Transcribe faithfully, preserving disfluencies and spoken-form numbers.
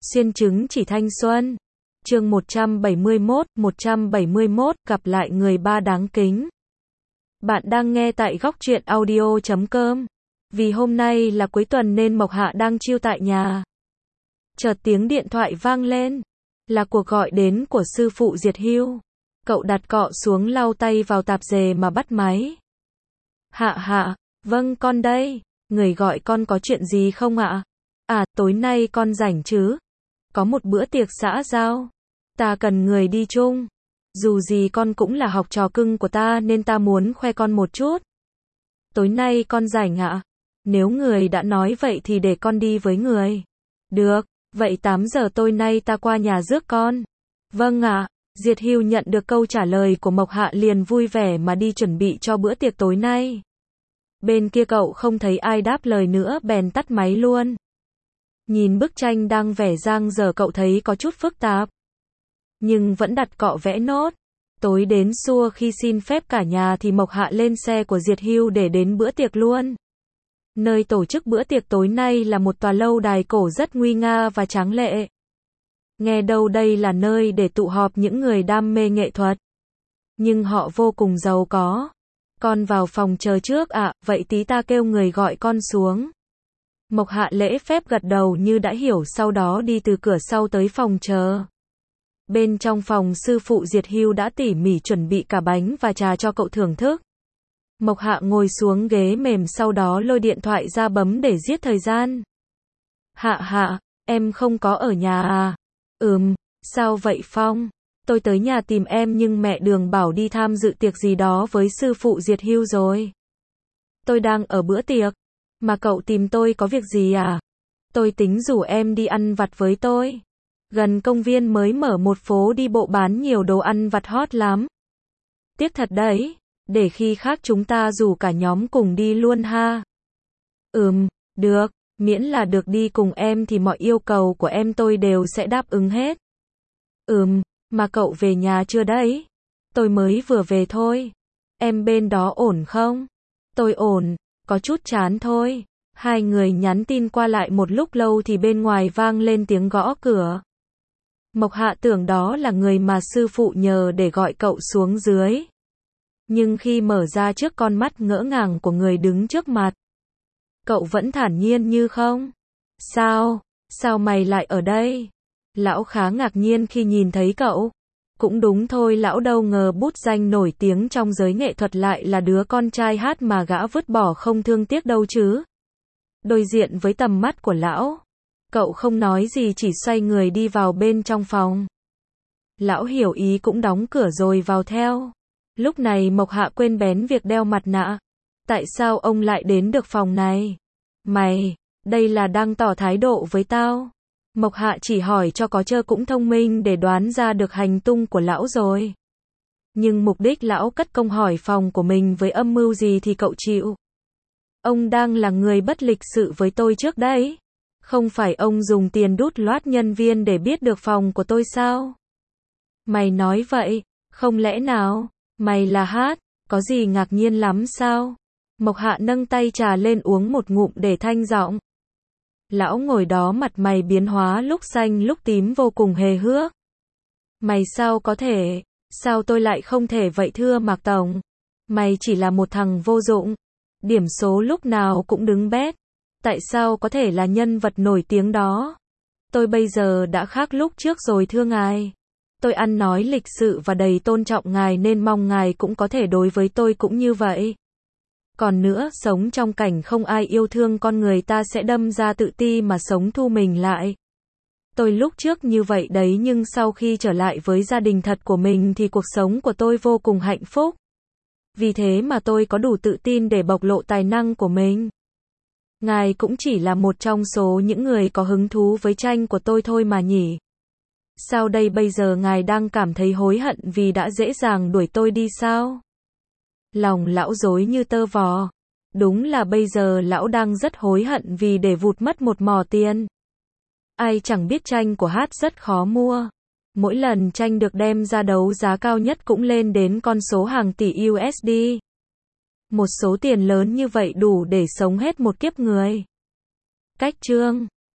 Xuyên chứng chỉ thanh xuân. Chương một trăm bảy mươi mốt, một trăm bảy mươi mốt, gặp lại người ba đáng kính. Bạn đang nghe tại góc truyện audio chấm com. Vì hôm nay là cuối tuần nên Mộc Hạ đang chill tại nhà. Chợt tiếng điện thoại vang lên. Là cuộc gọi đến của sư phụ Diệt Hưu. Cậu đặt cọ xuống lau tay vào tạp dề mà bắt máy. Hạ hạ, vâng con đây. Người gọi con có chuyện gì không ạ? À, tối nay con rảnh chứ? Có một bữa tiệc xã giao. Ta cần người đi chung. Dù gì con cũng là học trò cưng của ta nên ta muốn khoe con một chút. Tối nay con rảnh ạ? Nếu người đã nói vậy thì để con đi với người. Được, vậy tám giờ tối nay ta qua nhà rước con. Vâng ạ. Diệt Hưu nhận được câu trả lời của Mộc Hạ liền vui vẻ mà đi chuẩn bị cho bữa tiệc tối nay. Bên kia cậu không thấy ai đáp lời nữa bèn tắt máy luôn. Nhìn bức tranh đang vẽ dang dở cậu thấy có chút phức tạp. Nhưng vẫn đặt cọ vẽ nốt. Tối đến xua khi xin phép cả nhà thì Mộc Hạ lên xe của Diệt Hưu để đến bữa tiệc luôn. Nơi tổ chức bữa tiệc tối nay là một tòa lâu đài cổ rất nguy nga và tráng lệ. Nghe đâu đây là nơi để tụ họp những người đam mê nghệ thuật. Nhưng họ vô cùng giàu có. Con vào phòng chờ trước ạ, à, vậy tí ta kêu người gọi con xuống. Mộc Hạ lễ phép gật đầu như đã hiểu sau đó đi từ cửa sau tới phòng chờ. Bên trong phòng sư phụ Diệt Hưu đã tỉ mỉ chuẩn bị cả bánh và trà cho cậu thưởng thức. Mộc Hạ ngồi xuống ghế mềm sau đó lôi điện thoại ra bấm để giết thời gian. Hạ hạ, em không có ở nhà à? Ừm, sao vậy Phong? Tôi tới nhà tìm em nhưng mẹ Đường bảo đi tham dự tiệc gì đó với sư phụ Diệt Hưu rồi. Tôi đang ở bữa tiệc. Mà cậu tìm tôi có việc gì à? Tôi tính rủ em đi ăn vặt với tôi. Gần công viên mới mở một phố đi bộ bán nhiều đồ ăn vặt hot lắm. Tiếc thật đấy. Để khi khác chúng ta rủ cả nhóm cùng đi luôn ha. Ừm, được. Miễn là được đi cùng em thì mọi yêu cầu của em tôi đều sẽ đáp ứng hết. Ừm, mà cậu về nhà chưa đấy? Tôi mới vừa về thôi. Em bên đó ổn không? Tôi ổn, có chút chán thôi. Hai người nhắn tin qua lại một lúc lâu thì bên ngoài vang lên tiếng gõ cửa. Mộc Hạ tưởng đó là người mà sư phụ nhờ để gọi cậu xuống dưới. Nhưng khi mở ra trước con mắt ngỡ ngàng của người đứng trước mặt, cậu vẫn thản nhiên như không. Sao? Sao mày lại ở đây? Lão khá ngạc nhiên khi nhìn thấy cậu. Cũng đúng thôi, lão đâu ngờ bút danh nổi tiếng trong giới nghệ thuật lại là đứa con trai hát mà gã vứt bỏ không thương tiếc đâu chứ. Đối diện với tầm mắt của lão, cậu không nói gì chỉ xoay người đi vào bên trong phòng. Lão hiểu ý cũng đóng cửa rồi vào theo. Lúc này Mộc Hạ quên bén việc đeo mặt nạ. Tại sao ông lại đến được phòng này? Mày, đây là đang tỏ thái độ với tao. Mộc Hạ chỉ hỏi cho có chơ cũng thông minh để đoán ra được hành tung của lão rồi. Nhưng mục đích lão cất công hỏi phòng của mình với âm mưu gì thì cậu chịu. Ông đang là người bất lịch sự với tôi trước đấy. Không phải ông dùng tiền đút loát nhân viên để biết được phòng của tôi sao? Mày nói vậy, không lẽ nào, mày là hát, có gì ngạc nhiên lắm sao? Mộc Hạ nâng tay trà lên uống một ngụm để thanh giọng. Lão ngồi đó mặt mày biến hóa lúc xanh lúc tím vô cùng hề hước. Mày sao có thể, sao tôi lại không thể vậy thưa Mạc Tổng? Mày chỉ là một thằng vô dụng. Điểm số lúc nào cũng đứng bét. Tại sao có thể là nhân vật nổi tiếng đó? Tôi bây giờ đã khác lúc trước rồi thưa ngài. Tôi ăn nói lịch sự và đầy tôn trọng ngài nên mong ngài cũng có thể đối với tôi cũng như vậy. Còn nữa, sống trong cảnh không ai yêu thương con người ta sẽ đâm ra tự ti mà sống thu mình lại. Tôi lúc trước như vậy đấy nhưng sau khi trở lại với gia đình thật của mình thì cuộc sống của tôi vô cùng hạnh phúc. Vì thế mà tôi có đủ tự tin để bộc lộ tài năng của mình. Ngài cũng chỉ là một trong số những người có hứng thú với tranh của tôi thôi mà nhỉ. Sao đây bây giờ ngài đang cảm thấy hối hận vì đã dễ dàng đuổi tôi đi sao? Lòng lão rối như tơ vò. Đúng là bây giờ lão đang rất hối hận vì để vụt mất một mỏ tiền. Ai chẳng biết tranh của hát rất khó mua. Mỗi lần tranh được đem ra đấu giá cao nhất cũng lên đến con số hàng tỷ u ét đê. Một số tiền lớn như vậy đủ để sống hết một kiếp người. Cách chương